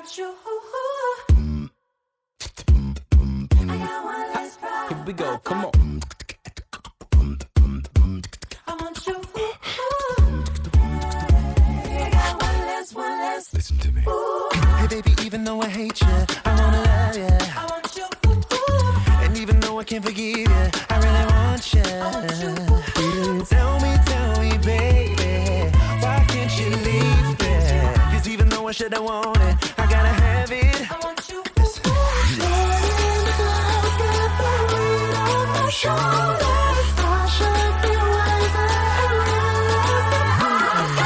want you. I got one less problem. Here we go, come on. I want you. I got one less. Listen to me. Hey baby, even though I hate you, I wanna love you. I want you. And even though I can't forgive you, I really want you. Tell me, baby, why can't you leave me? Cause even though I should have wanted it, I gotta have it. I want you. Shoulders, I should be wiser and realize that I've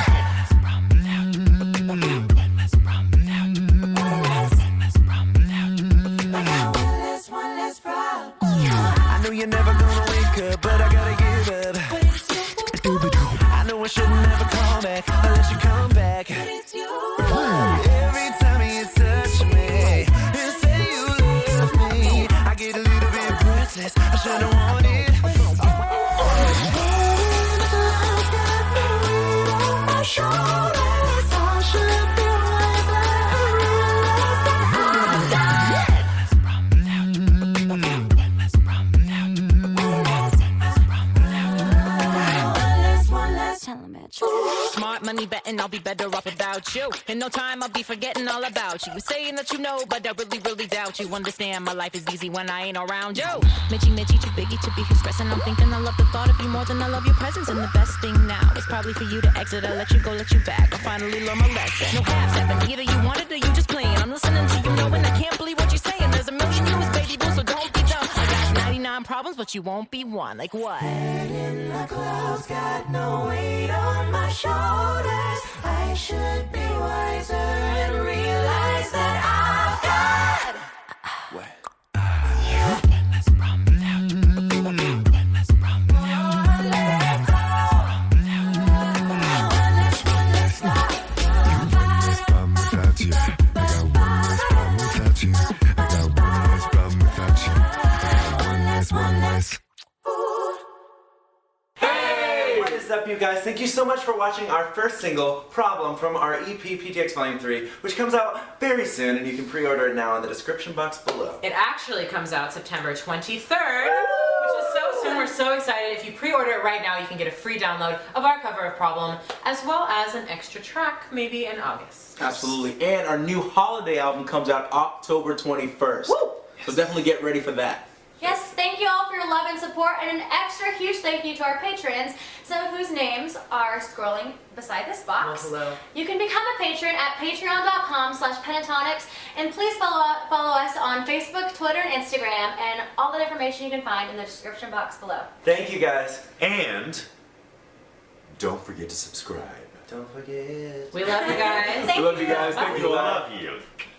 one less problem. I know you're never gonna wake up, but I gotta give up. But it's you. I know I should never call back unless you come back. But it's you. Every time you touch me and say you love me, I get a little bit breathless. I should've wanted it. shoulders, I should be wiser and realize that One less. Smart money betting I'll be better off without you. In no time I'll be forgetting all about you. You saying that you know, but I really doubt you. Understand my life is easy when I ain't around you. Mitchy, too biggie to be here stressing. I'm thinking I love the thought of you more than I love your presence. And the best thing now is probably for you to exit. I let you go, let you back. I finally learn my lesson. No half stepping, either you want it or you just playing. I'm listening to you know and I can't believe what you're saying. There's a million years, baby boo, so don't be dumb. I got 99 problems, but you won't be one. Like what? In the clouds, got no weight on my shoulders. I should be wiser and realize that I've got What is up, you guys? Thank you so much for watching our first single, Problem, from our EP, PTX Volume 3, which comes out very soon, and you can pre-order it now in the description box below. It actually comes out September 23rd, which is so soon. We're so excited. If you pre-order it right now, you can get a free download of our cover of Problem, as well as an extra track, maybe in August. Absolutely. And our new holiday album comes out October 21st. Woo! So definitely get ready for that. Yes, thank you all for your love and support, and an extra huge thank you to our patrons, some of whose names are scrolling beside this box. Well, hello. You can become a patron at patreon.com/pentatonics, and please follow us on Facebook, Twitter, and Instagram, and all that information you can find in the description box below. Thank you, guys. And don't forget to subscribe. Don't forget. We love you guys. Thank We love you. you guys. Thank We you. love you.